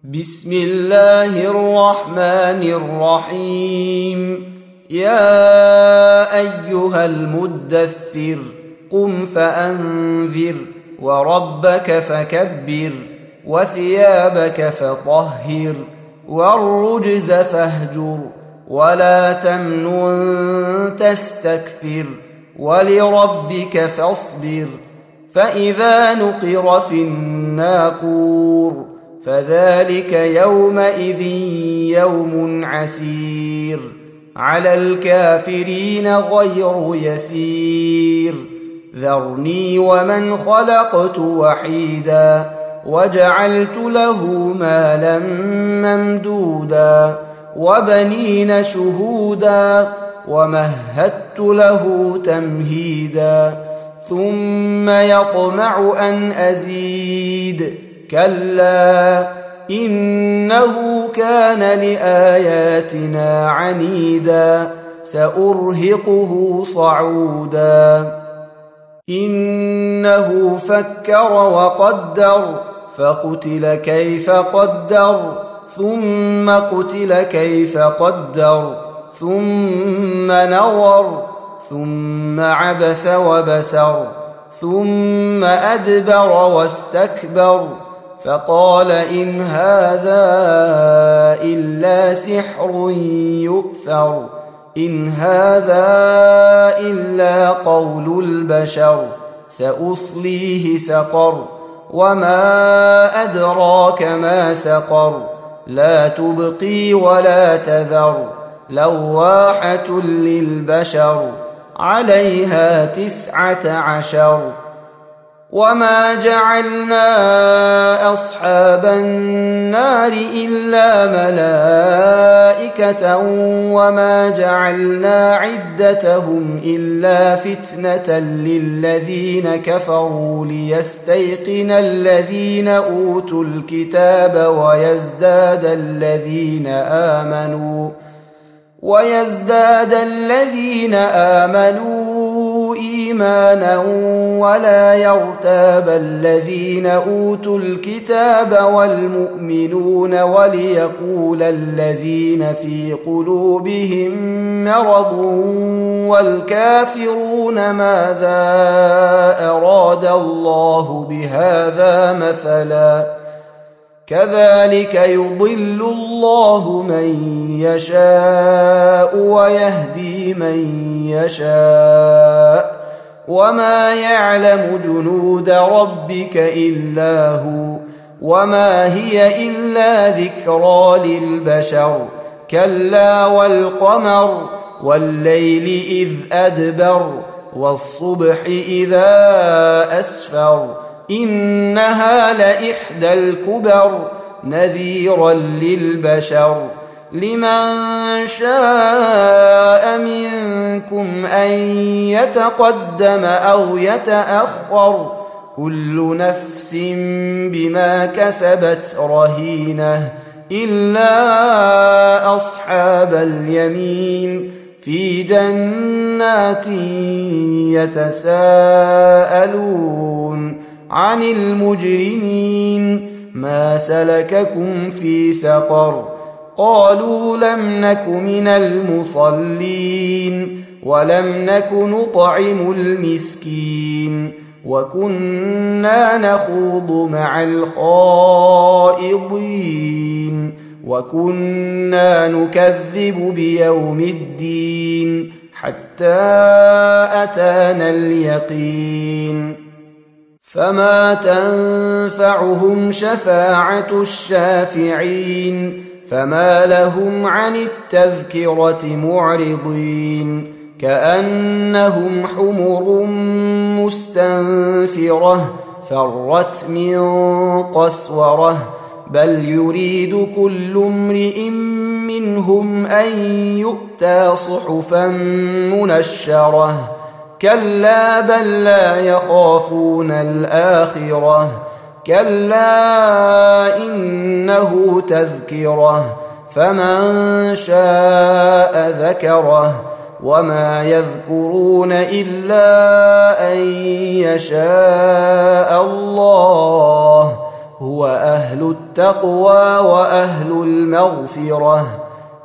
بسم الله الرحمن الرحيم. يا أيها المدثر قم فأنذر وربك فكبر وثيابك فطهر والرجز فاهجر ولا تمنن تستكثر ولربك فاصبر. فإذا نقر في الناقور فذلك يومئذ يوم عسير على الكافرين غير يسير. ذرني ومن خلقت وحيدا وجعلت له مالا ممدودا وبنين شهودا ومهدت له تمهيدا ثم يطمع أن أزيد كلا إنه كان لآياتنا عنيدا سأرهقه صعودا. إنه فكر وقدر فقتل كيف قدر ثم قتل كيف قدر ثم نظر ثم عبس وبسر ثم أدبر واستكبر فقال إن هذا إلا سحر يؤثر إن هذا إلا قول البشر سأصليه سقر وما أدراك ما سقر لا تبقي ولا تذر لواحة للبشر عليها 19. وما جعلنا أصحاب النار إلا ملائكة وما جعلنا عدتهم إلا فتنة للذين كفروا ليستيقن الذين أوتوا الكتاب ويزداد الذين آمنوا إيمانا ولا يرتاب الذين أوتوا الكتاب والمؤمنون وليقول الذين في قلوبهم مرض والكافرون ماذا أراد الله بهذا مثلا كذلك يضل الله من يشاء ويهدي من يشاء وما يعلم جنود ربك إلا هو وما هي إلا ذكرى للبشر. كلا والقمر والليل إذ أدبر والصبح إذا أسفر إنها لإحدى الكبر نذيرا للبشر. لمن شاء منكم أن يتقدم أو يتأخر كل نفس بما كسبت رهينة إلا أصحاب اليمين في جنات يتساءلون عن المجرمين ما سلككم في سقر قالوا لم نك من المصلين ولم نك نطعم المسكين وكنا نخوض مع الخائضين وكنا نكذب بيوم الدين حتى أتانا اليقين فما تنفعهم شفاعة الشافعين فما لهم عن التذكرة معرضين كأنهم حمر مستنفرة فرت من قسورة بل يريد كل امرئ منهم أن يؤتى صحفا منشرة كلا بل لا يخافون الآخرة كلا إنه تذكرة فمن شاء ذكره وما يذكرون إلا أن يشاء الله هو أهل التقوى وأهل المغفرة.